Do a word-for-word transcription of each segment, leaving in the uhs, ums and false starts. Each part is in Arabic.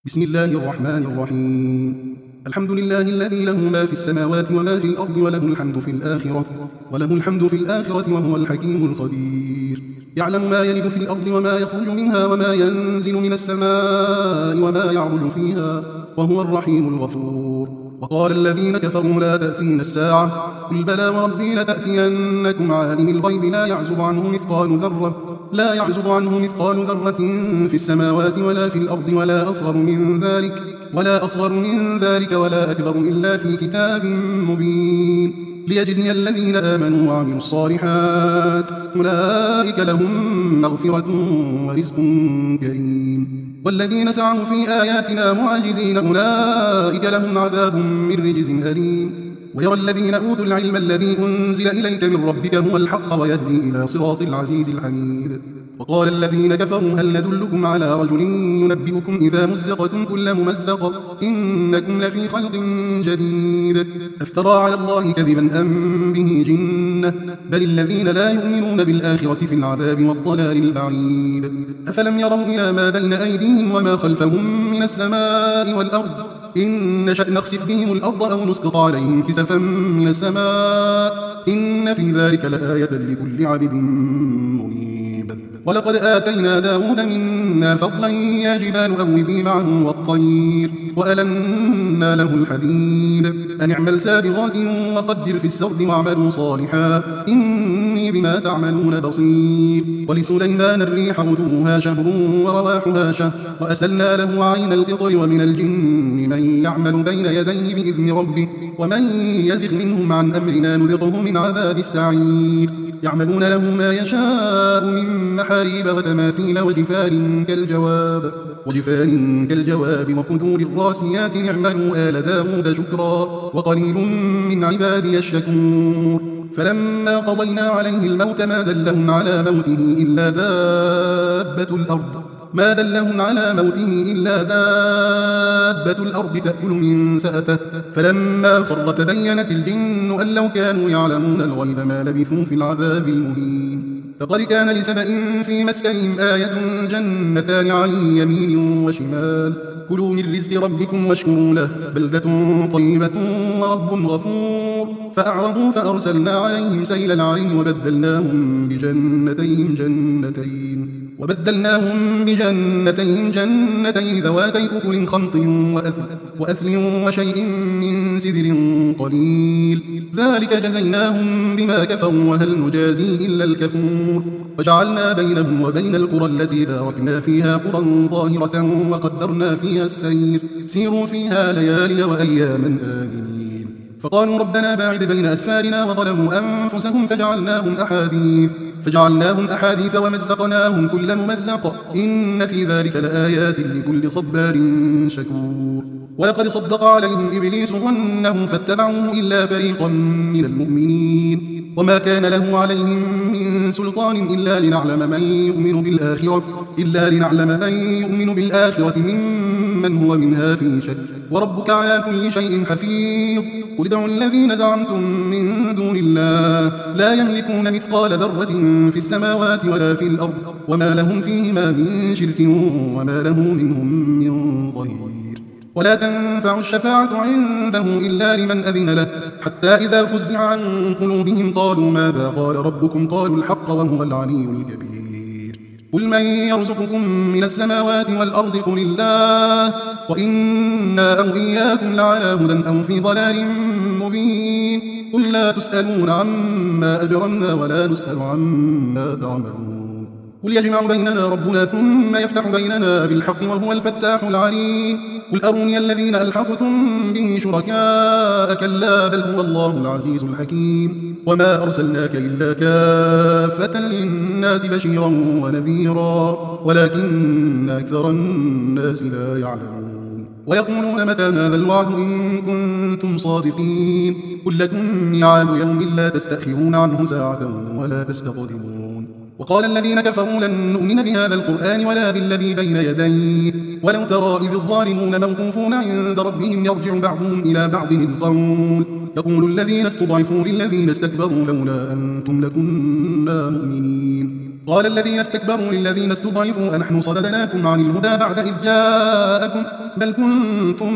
بسم الله الرحمن الرحيم. الحمد لله الذي له ما في السماوات وما في الأرض وله الحمد في الآخرة وله الحمد في الآخرة وهو الحكيم الخبير. يعلم ما يلد في الأرض وما يخرج منها وما ينزل من السماء وما يعرج فيها وهو الرحيم الغفور. وقال الذين كفروا لا تأتين الساعة قل بلى وربي لتأتينكم عالم الغيب لا يعزب عنه مثقال ذرة لا يعزب عنه مثقال ذرة في السماوات ولا في الأرض ولا أصغر من ذلك ولا أصغر من ذلك ولا أكبر إلا في كتاب مبين ليجزي الذين آمنوا وعملوا الصالحات أولئك لهم مغفرة ورزق كريم. والذين سعوا في آياتنا معاجزين أولئك لهم عذاب من رجز أليم. ويرى الذين أوتوا العلم الذي أنزل إليك من ربك هو الحق ويهدي إلى صراط العزيز الحميد. وقال الذين كفروا هل ندلكم على رجل ينبئكم إذا مزقتم كل ممزق إنكم لفي خلق جديد أفترى على الله كذبا أم به جنة بل الذين لا يؤمنون بالآخرة في العذاب والضلال البعيد. أفلم يروا إلى ما بين أيديهم وما خلفهم من السماء والأرض إن نشأ نخسف بهم الأرض أو نسقط عليهم كسفا من السماء إن في ذلك لآية لكل عبد منيب. ولقد آتينا داود منا فضلا يا جبال أوبي معه والطير وألنا له الحديد أن اعمل سابغات وقدر في السرد واعملوا صالحا إني بما تعملون بصير. ولسليمان الريح غدوها شهر ورواحها شهر وأسلنا له عين القطر ومن الجن من يعمل بين يديه بإذن ربه ومن يزغ منهم عن أمرنا نذقه من عذاب السعير. يعملون له ما يشاء من محاريب وتماثيل وجفان كالجواب وجفان كالجواب وقدور الراسيات اعملوا آل داود شكرا وقليل من عبادي الشكور. فلما قضينا عليه الموت ما دلهم على موته إلا دابة الأرض ما دلهم على موته إلا دابة الأرض تأكل من سأته فلما خر تبينت الجن أن لو كانوا يعلمون الغيب ما لبثوا في العذاب المهين. لقد كان لسبأ في مسكنهم آية جنتان عن يمين وشمال كلوا من رزق ربكم واشكروا له بلدة طيبة ورب غفور. فأعرضوا فأرسلنا عليهم سيل العرم وبدلناهم بجنتين جنتين وبدلناهم بجنتين جنتين ذواتي أكل خمط وأثل, وأثل وشيء من سدر قليل ذلك جزيناهم بما كفروا وهل نجازي إلا الكفور. وجعلنا بينهم وبين القرى التي باركنا فيها قرى ظاهرة وقدرنا فيها السير سيروا فيها ليالي وأياما آمنين. فقالوا ربنا باعد بين أسفارنا وظلموا أنفسهم فجعلناهم أحاديث فجعلناهم أحاديث ومزقناهم كل ممزق إن في ذلك لآيات لكل صبار شكور. ولقد صدق عليهم إبليس ظنه فاتبعوه إلا فريقا من المؤمنين وما كان له عليهم من سلطان إلا لنعلم من يؤمن بالآخرة إلا لنعلم من يؤمن بالآخرة ممن هو منها في شك وربك على كل شيء حفيظ. قل ادعوا الذين زعمتم من دون الله لا يملكون مثقال ذرة في السماوات ولا في الأرض وما لهم فيهما من شرك وما له منهم من ظهير. ولا تنفع الشفاعة عنده إلا لمن أذن له حتى إذا فزع عن قلوبهم قالوا ماذا قال ربكم قالوا الحق وهو العلي الكبير. قل من يرزقكم من السماوات والأرض قل الله وإنا أو إياكم لعلى هدى أو في ضلال مبين. قل لا تسألون عما أجرمنا ولا نسأل عما تعملون. قل يجمع بيننا ربنا ثم يفتح بيننا بالحق وهو الفتاح العليم. قل أروني الذين ألحقتم به شركاء كلا بل هو الله العزيز الحكيم. وما أرسلناك إلا كافة للناس بشيرا ونذيرا ولكن أكثر الناس لا يعلمون. ويقولون متى هذا الوعد إن كنتم صادقين قل لكم ميعاد يوم لا تستأخرون عنه ساعة ولا تستقدمون. وقال الذين كفروا لن نؤمن بهذا القرآن ولا بالذي بين يديه ولو ترى إذ الظالمون موقوفون عند ربهم يرجع بعضهم إلى بعض القول يقول الذين استضعفوا للذين استكبروا لولا أنتم لكنا مؤمنين. قال الذين استكبروا للذين استضعفوا أنحن صددناكم عن الهدى بعد إذ جاءكم بل كنتم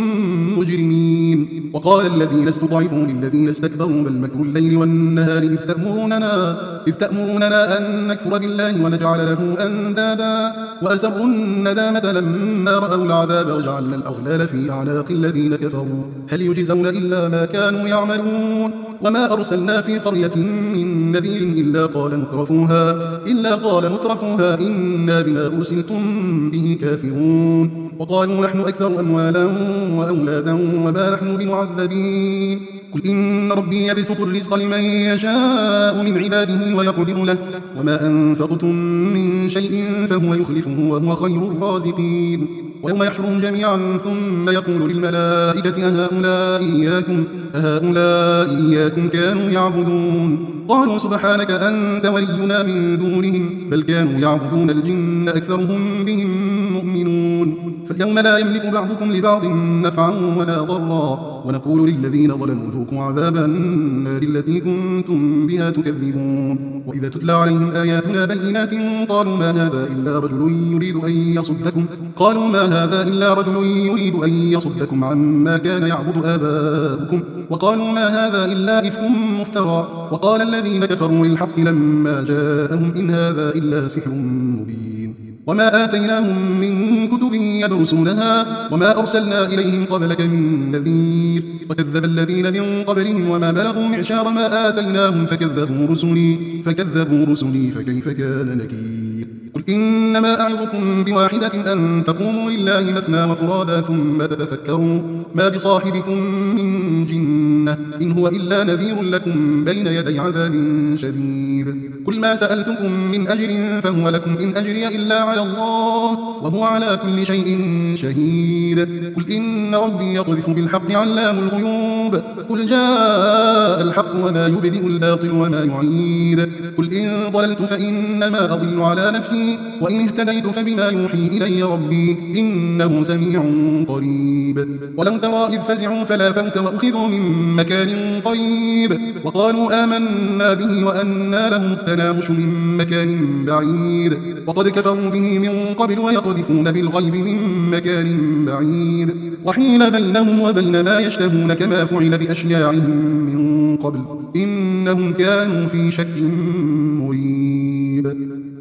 مجرمين. وقال الذين استضعفوا للذين استكبروا بل مكر الليل والنهار إذ تأمروننا, إذ تأمروننا أن نكفر بالله ونجعل له أندادا وأسروا الندامة لما رأوا العذاب وجعلنا الأغلال في أعناق الذين كفروا هل يجزون إلا ما كانوا يعملون. وما أرسلنا في قرية من نذير إلا قال مترفوها إلا قال مترفوها إنا بما أرسلتم به كافرون. وقالوا نحن أكثر أموالا وأولادا وما نحن بمعذبين. قل إن ربي يبسط الرزق لمن يشاء من عباده ويقدر له وما أنفقتم من شيء فهو يخلفه وهو خير الرازقين. ويوم يحشرهم جميعا ثم يقول للملائكة أهؤلاء إياكم, أهؤلاء إياكم كانوا يعبدون قالوا سبحانك أنت ولينا من دونهم بل كانوا يعبدون الجن أكثرهم بهم مؤمنون. فاليوم لا يملك بعضكم لبعض نفعا ولا ضرا ونقول للذين ظلموا ذوقوا عذاب النار التي كنتم بها تكذبون. وإذا تتلى عليهم آياتنا بينات قالوا ما هذا إلا رجل يريد أن يصدكم قالوا ما هذا إلا رجل يريد أن يصدكم عما كان يعبد آباؤكم وقالوا ما هذا إلا إفك مفترى. وقال الذين كفروا للحق لما جاءهم إن هذا إلا سحر مبين. وما آتيناهم من كتب يدرسونها وما أرسلنا إليهم قبلك من نذير وكذب الذين من قبلهم وما بلغوا معشار ما آتيناهم فكذبوا رسلي فكذبوا رسلي فكيف كان نكير. قل إنما أعظكم بواحدة أن تقوموا لله مثنى وفرادا ثم تتفكروا ما بصاحبكم من جنة إن هو إلا نذير لكم بين يدي عذاب شديد. قل ما سألتكم من أجر فهو لكم إن أجري إلا على الله وهو على كل شيء شهيد. قل إن ربي يقذف بالحق علام الغيوب قل جاء الحق وما يبدئ الباطل وما يعيد. قل إن ضللت فإنما أضل على نفسي وإن اهتديت فبما يوحي إلي ربي إنه سميع قريب. ولو ترى إذ فزعوا فلا فوت وأخذوا من مكان قريب وقالوا آمنا به وأنى لهم التناوش من مكان بعيد وقد كفروا به من قبل ويقذفون بالغيب من مكان بعيد وحيل بينهم وبين ما يشتهون كما فعل بأشياعهم من قبل إنهم كانوا في شك مريب.